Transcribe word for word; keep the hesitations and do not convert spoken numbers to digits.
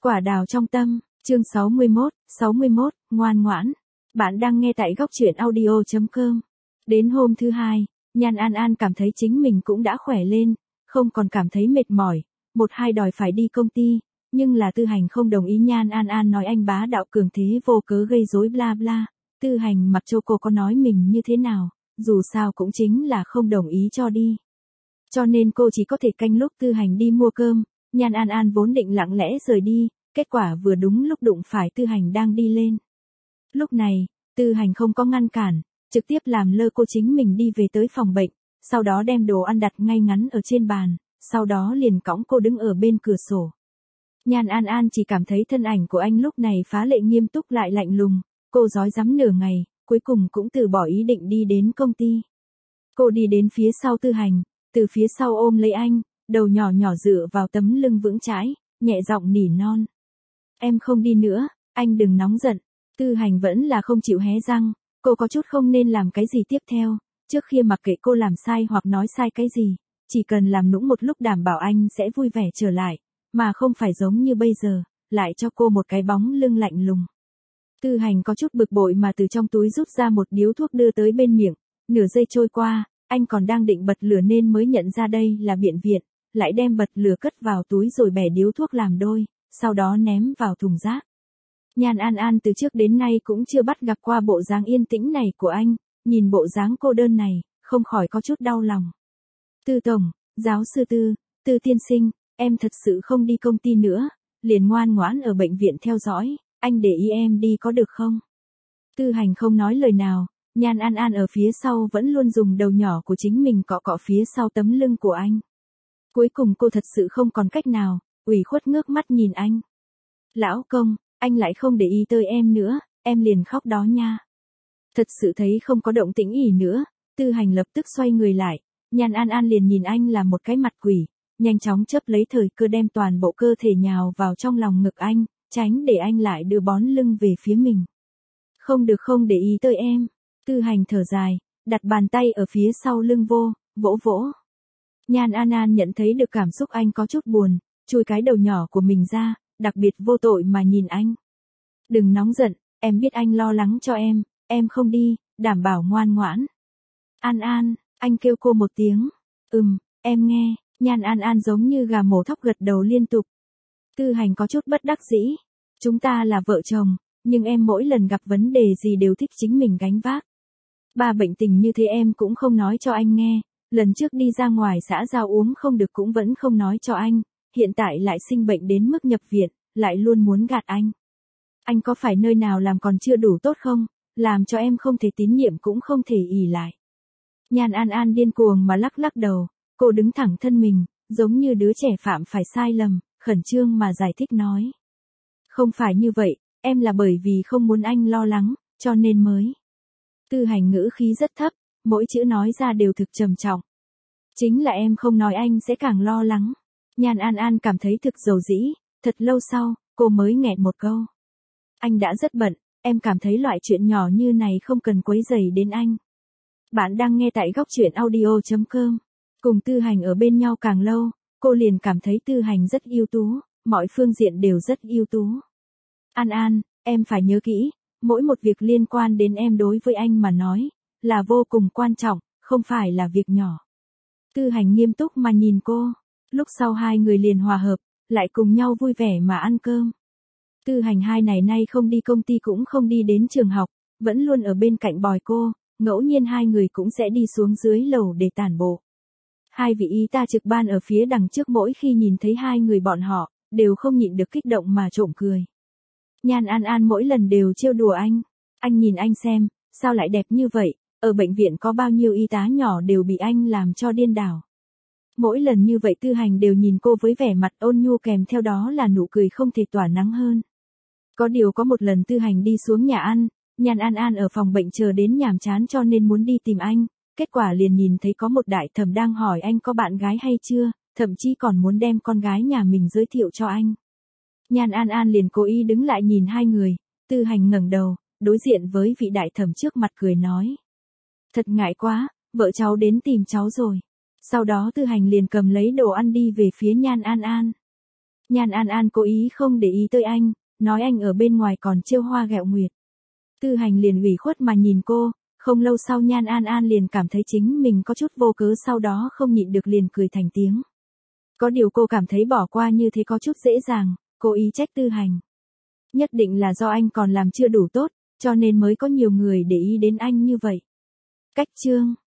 Quả đào trong tâm, chương sáu mươi mốt, sáu mươi mốt, ngoan ngoãn. Bạn đang nghe tại góc truyện audio chấm com. Đến hôm thứ hai, Nhan An An cảm thấy chính mình cũng đã khỏe lên, không còn cảm thấy mệt mỏi, một hai đòi phải đi công ty, nhưng là Tư Hành không đồng ý. Nhan An An nói anh bá đạo cường thế vô cớ gây rối bla bla. Tư Hành mặc cho cô có nói mình như thế nào, dù sao cũng chính là không đồng ý cho đi. Cho nên cô chỉ có thể canh lúc Tư Hành đi mua cơm. Nhan An An vốn định lặng lẽ rời đi, kết quả vừa đúng lúc đụng phải Tư Hành đang đi lên. Lúc này, Tư Hành không có ngăn cản, trực tiếp làm lơ cô chính mình đi về tới phòng bệnh, sau đó đem đồ ăn đặt ngay ngắn ở trên bàn, sau đó liền cõng cô đứng ở bên cửa sổ. Nhan An An chỉ cảm thấy thân ảnh của anh lúc này phá lệ nghiêm túc lại lạnh lùng, cô rối rắm nửa ngày, cuối cùng cũng từ bỏ ý định đi đến công ty. Cô đi đến phía sau Tư Hành, từ phía sau ôm lấy anh, đầu nhỏ nhỏ dựa vào tấm lưng vững chãi, nhẹ giọng nỉ non. Em không đi nữa, anh đừng nóng giận. Tư Hành vẫn là không chịu hé răng, cô có chút không nên làm cái gì tiếp theo, trước khi mặc kệ cô làm sai hoặc nói sai cái gì, chỉ cần làm nũng một lúc đảm bảo anh sẽ vui vẻ trở lại, mà không phải giống như bây giờ, lại cho cô một cái bóng lưng lạnh lùng. Tư Hành có chút bực bội mà từ trong túi rút ra một điếu thuốc đưa tới bên miệng, nửa giây trôi qua, anh còn đang định bật lửa nên mới nhận ra đây là biện viện, lại đem bật lửa cất vào túi rồi bẻ điếu thuốc làm đôi, sau đó ném vào thùng rác. Nhan An An từ trước đến nay cũng chưa bắt gặp qua bộ dáng yên tĩnh này của anh, nhìn bộ dáng cô đơn này, không khỏi có chút đau lòng. Tư tổng, giáo sư Tư, Tư tiên sinh, em thật sự không đi công ty nữa, liền ngoan ngoãn ở bệnh viện theo dõi, anh để ý em đi có được không? Tư Hành không nói lời nào, Nhan An An ở phía sau vẫn luôn dùng đầu nhỏ của chính mình cọ cọ phía sau tấm lưng của anh. Cuối cùng cô thật sự không còn cách nào, ủy khuất ngước mắt nhìn anh. Lão công, anh lại không để ý tới em nữa, em liền khóc đó nha. Thật sự thấy không có động tĩnh ỉ nữa, Tư Hành lập tức xoay người lại, Nhan An An liền nhìn anh là một cái mặt quỷ, nhanh chóng chớp lấy thời cơ đem toàn bộ cơ thể nhào vào trong lòng ngực anh, tránh để anh lại đưa bón lưng về phía mình. Không được không để ý tới em. Tư Hành thở dài, đặt bàn tay ở phía sau lưng vô, vỗ vỗ. Nhan An An nhận thấy được cảm xúc anh có chút buồn, chui cái đầu nhỏ của mình ra, đặc biệt vô tội mà nhìn anh. Đừng nóng giận, em biết anh lo lắng cho em, em không đi, đảm bảo ngoan ngoãn. An An, anh kêu cô một tiếng. Ừm, em nghe. Nhan An An giống như gà mổ thóc gật đầu liên tục. Tư Hành có chút bất đắc dĩ. Chúng ta là vợ chồng, nhưng em mỗi lần gặp vấn đề gì đều thích chính mình gánh vác. Ba bệnh tình như thế em cũng không nói cho anh nghe, lần trước đi ra ngoài xã giao uống không được cũng vẫn không nói cho anh, hiện tại lại sinh bệnh đến mức nhập viện, lại luôn muốn gạt anh. Anh có phải nơi nào làm còn chưa đủ tốt không, làm cho em không thể tín nhiệm cũng không thể ỷ lại. Nhan An An điên cuồng mà lắc lắc đầu, cô đứng thẳng thân mình, giống như đứa trẻ phạm phải sai lầm, khẩn trương mà giải thích nói. Không phải như vậy, em là bởi vì không muốn anh lo lắng, cho nên mới. Tư Hành ngữ khí rất thấp, mỗi chữ nói ra đều thực trầm trọng. Chính là em không nói anh sẽ càng lo lắng. Nhan An An cảm thấy thực dầu dĩ, thật lâu sau, cô mới nghẹn một câu. Anh đã rất bận, em cảm thấy loại chuyện nhỏ như này không cần quấy rầy đến anh. Bạn đang nghe tại góc truyện audio chấm com. Cùng Tư Hành ở bên nhau càng lâu, cô liền cảm thấy Tư Hành rất ưu tú, mọi phương diện đều rất ưu tú. An An, em phải nhớ kỹ, mỗi một việc liên quan đến em đối với anh mà nói, là vô cùng quan trọng, không phải là việc nhỏ. Tư Hành nghiêm túc mà nhìn cô, lúc sau hai người liền hòa hợp, lại cùng nhau vui vẻ mà ăn cơm. Tư Hành hai ngày nay không đi công ty cũng không đi đến trường học, vẫn luôn ở bên cạnh bồi cô, ngẫu nhiên hai người cũng sẽ đi xuống dưới lầu để tản bộ. Hai vị y tá trực ban ở phía đằng trước mỗi khi nhìn thấy hai người bọn họ, đều không nhịn được kích động mà trộm cười. Nhan An An mỗi lần đều trêu đùa anh, anh nhìn anh xem, sao lại đẹp như vậy, ở bệnh viện có bao nhiêu y tá nhỏ đều bị anh làm cho điên đảo. Mỗi lần như vậy Tư Hành đều nhìn cô với vẻ mặt ôn nhu kèm theo đó là nụ cười không thể tỏa nắng hơn. Có điều có một lần Tư Hành đi xuống nhà ăn, Nhan An An ở phòng bệnh chờ đến nhàm chán cho nên muốn đi tìm anh, kết quả liền nhìn thấy có một đại thẩm đang hỏi anh có bạn gái hay chưa, thậm chí còn muốn đem con gái nhà mình giới thiệu cho anh. Nhan An An liền cố ý đứng lại nhìn hai người, Tư Hành ngẩng đầu, đối diện với vị đại thẩm trước mặt cười nói. Thật ngại quá, vợ cháu đến tìm cháu rồi. Sau đó Tư Hành liền cầm lấy đồ ăn đi về phía Nhan An An. Nhan An An cố ý không để ý tới anh, nói anh ở bên ngoài còn trêu hoa ghẹo nguyệt. Tư Hành liền ủy khuất mà nhìn cô, không lâu sau Nhan An An liền cảm thấy chính mình có chút vô cớ, sau đó không nhịn được liền cười thành tiếng. Có điều cô cảm thấy bỏ qua như thế có chút dễ dàng, cố ý trách Tư Hành. Nhất định là do anh còn làm chưa đủ tốt, cho nên mới có nhiều người để ý đến anh như vậy. Cách chương